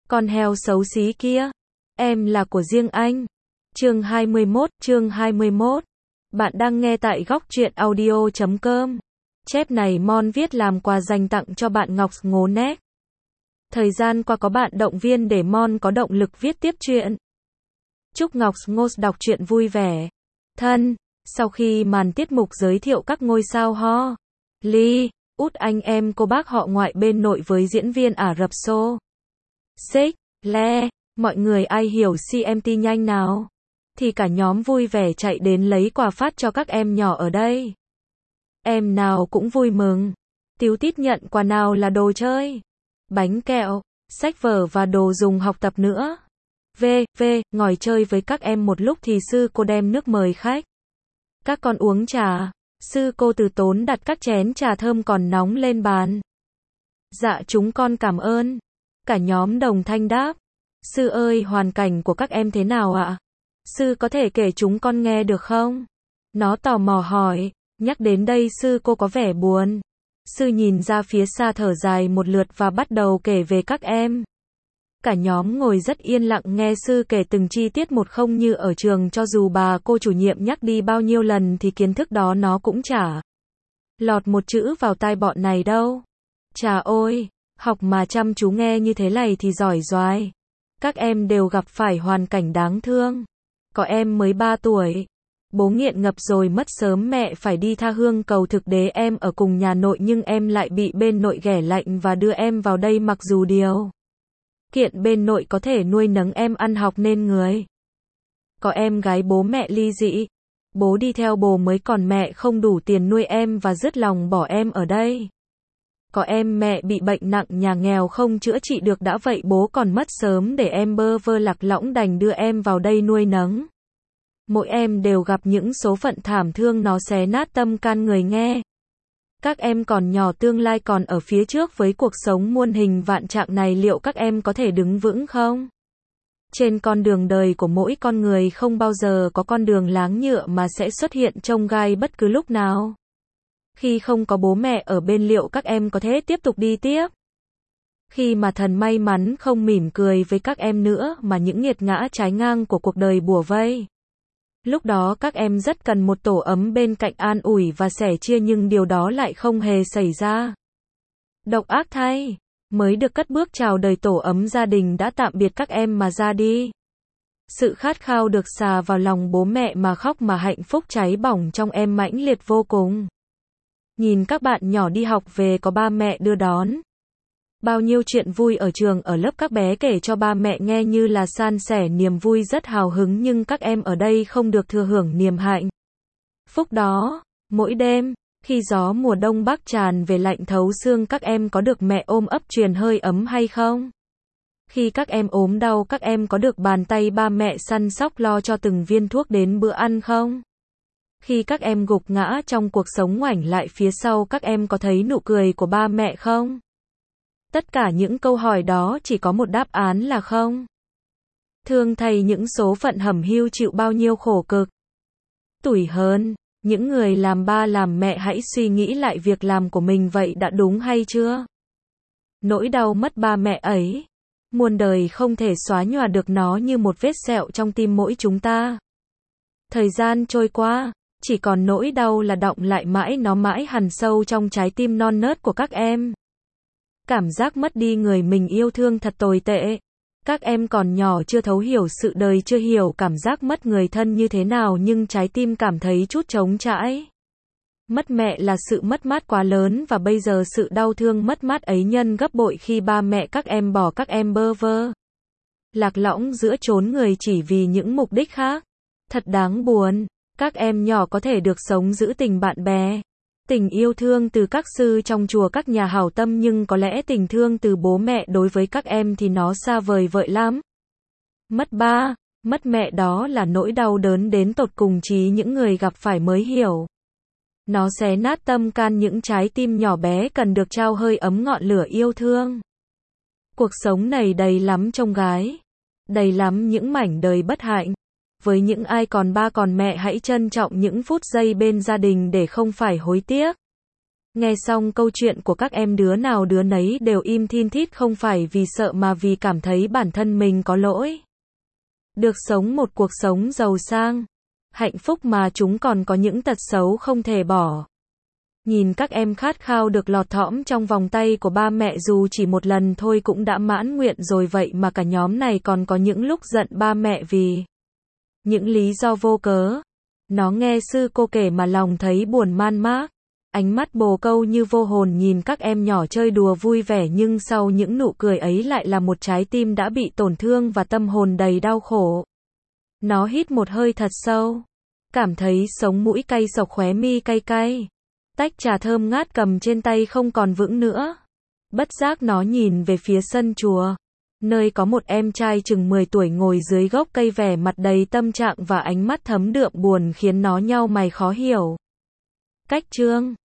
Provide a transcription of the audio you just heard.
Con heo xấu xí kia, em là của riêng anh. Chương 21. Bạn đang nghe tại góc truyện audio.com. Chép này Mon viết làm quà dành tặng cho bạn Ngọc Ngố Nét. Thời gian qua có bạn động viên để Mon có động lực viết tiếp truyện. Chúc Ngọc Ngô đọc truyện vui vẻ. Thân, sau khi màn tiết mục giới thiệu các ngôi sao Hollywood, anh em cô bác họ ngoại bên nội với diễn viên Ả Rập Xô Xích Le, mọi người ai hiểu CMT nhanh nào? Thì cả nhóm vui vẻ chạy đến lấy quà phát cho các em nhỏ ở đây. Em nào cũng vui mừng. Tíu tít nhận quà nào là đồ chơi, bánh kẹo, sách vở và đồ dùng học tập nữa. Ngồi chơi với các em một lúc thì sư cô đem nước mời khách. Các con uống trà. Sư cô từ tốn đặt các chén trà thơm còn nóng lên bàn. Dạ chúng con cảm ơn. Cả nhóm đồng thanh đáp. Sư ơi, hoàn cảnh của các em thế nào ạ? Sư có thể kể chúng con nghe được không? Nó tò mò hỏi. Nhắc đến đây sư cô có vẻ buồn. Sư nhìn ra phía xa thở dài một lượt và bắt đầu kể về các em. Cả nhóm ngồi rất yên lặng nghe sư kể từng chi tiết một, không như ở trường, cho dù bà cô chủ nhiệm nhắc đi bao nhiêu lần thì kiến thức đó nó cũng chả lọt một chữ vào tai bọn này đâu. Chà ôi, học mà chăm chú nghe như thế này thì giỏi doài. Các em đều gặp phải hoàn cảnh đáng thương. Có em mới 3 tuổi. Bố nghiện ngập rồi mất sớm, mẹ phải đi tha hương cầu thực đế, em ở cùng nhà nội nhưng em lại bị bên nội ghẻ lạnh và đưa em vào đây, mặc dù điều kiện bên nội có thể nuôi nấng em ăn học nên người. Có em gái bố mẹ ly dị. Bố đi theo bồ mới, còn mẹ không đủ tiền nuôi em và dứt lòng bỏ em ở đây. Có em mẹ bị bệnh nặng, nhà nghèo không chữa trị được, đã vậy bố còn mất sớm để em bơ vơ lạc lõng đành đưa em vào đây nuôi nấng. Mỗi em đều gặp những số phận thảm thương, nó xé nát tâm can người nghe. Các em còn nhỏ, tương lai còn ở phía trước, với cuộc sống muôn hình vạn trạng này liệu các em có thể đứng vững không? Trên con đường đời của mỗi con người không bao giờ có con đường láng nhựa mà sẽ xuất hiện chông gai bất cứ lúc nào. Khi không có bố mẹ ở bên liệu các em có thể tiếp tục đi tiếp? Khi mà thần may mắn không mỉm cười với các em nữa mà những nghiệt ngã trái ngang của cuộc đời bủa vây, lúc đó các em rất cần một tổ ấm bên cạnh an ủi và sẻ chia, nhưng điều đó lại không hề xảy ra. Độc ác thay, mới được cất bước chào đời, tổ ấm gia đình đã tạm biệt các em mà ra đi. Sự khát khao được xà vào lòng bố mẹ mà khóc, mà hạnh phúc cháy bỏng trong em mãnh liệt vô cùng. Nhìn các bạn nhỏ đi học về có ba mẹ đưa đón. Bao nhiêu chuyện vui ở trường ở lớp các bé kể cho ba mẹ nghe như là san sẻ niềm vui, rất hào hứng, nhưng các em ở đây không được thừa hưởng niềm hạnh phúc đó. Mỗi đêm, khi gió mùa đông bắc tràn về lạnh thấu xương, các em có được mẹ ôm ấp truyền hơi ấm hay không? Khi các em ốm đau, các em có được bàn tay ba mẹ săn sóc lo cho từng viên thuốc đến bữa ăn không? Khi các em gục ngã trong cuộc sống, ngoảnh lại phía sau, các em có thấy nụ cười của ba mẹ không? Tất cả những câu hỏi đó chỉ có một đáp án là không. Thương thay những số phận hẩm hiu chịu bao nhiêu khổ cực. Tủi hơn, những người làm ba làm mẹ hãy suy nghĩ lại việc làm của mình vậy đã đúng hay chưa? Nỗi đau mất ba mẹ ấy, muôn đời không thể xóa nhòa được, nó như một vết sẹo trong tim mỗi chúng ta. Thời gian trôi qua, chỉ còn nỗi đau là đọng lại mãi, nó mãi hằn sâu trong trái tim non nớt của các em. Cảm giác mất đi người mình yêu thương thật tồi tệ. Các em còn nhỏ chưa thấu hiểu sự đời, chưa hiểu cảm giác mất người thân như thế nào, nhưng trái tim cảm thấy chút trống trải. Mất mẹ là sự mất mát quá lớn, và bây giờ sự đau thương mất mát ấy nhân gấp bội khi ba mẹ các em bỏ các em bơ vơ lạc lõng giữa chốn người chỉ vì những mục đích khác. Thật đáng buồn. Các em nhỏ có thể được sống giữ tình bạn bè, tình yêu thương từ các sư trong chùa, các nhà hảo tâm, nhưng có lẽ tình thương từ bố mẹ đối với các em thì nó xa vời vợi lắm. Mất ba, mất mẹ, đó là nỗi đau đớn đến tột cùng, chỉ những người gặp phải mới hiểu. Nó xé nát tâm can những trái tim nhỏ bé cần được trao hơi ấm ngọn lửa yêu thương. Cuộc sống này đầy lắm chông gai, đầy lắm những mảnh đời bất hạnh. Với những ai còn ba còn mẹ, hãy trân trọng những phút giây bên gia đình để không phải hối tiếc. Nghe xong câu chuyện của các em đứa nào đứa nấy đều im thin thít, không phải vì sợ mà vì cảm thấy bản thân mình có lỗi. Được sống một cuộc sống giàu sang, hạnh phúc mà chúng còn có những tật xấu không thể bỏ. Nhìn các em khát khao được lọt thỏm trong vòng tay của ba mẹ dù chỉ một lần thôi cũng đã mãn nguyện rồi, vậy mà cả nhóm này còn có những lúc giận ba mẹ vì những lý do vô cớ. Nó nghe sư cô kể mà lòng thấy buồn man mác. Ánh mắt bồ câu như vô hồn nhìn các em nhỏ chơi đùa vui vẻ, nhưng sau những nụ cười ấy lại là một trái tim đã bị tổn thương và tâm hồn đầy đau khổ. Nó hít một hơi thật sâu, cảm thấy sống mũi cay xộc, khóe mi cay cay. Tách trà thơm ngát cầm trên tay không còn vững nữa. Bất giác nó nhìn về phía sân chùa, nơi có một em trai chừng 10 tuổi ngồi dưới gốc cây, vẻ mặt đầy tâm trạng và ánh mắt thấm đượm buồn khiến nó nhau mày khó hiểu. Cách chương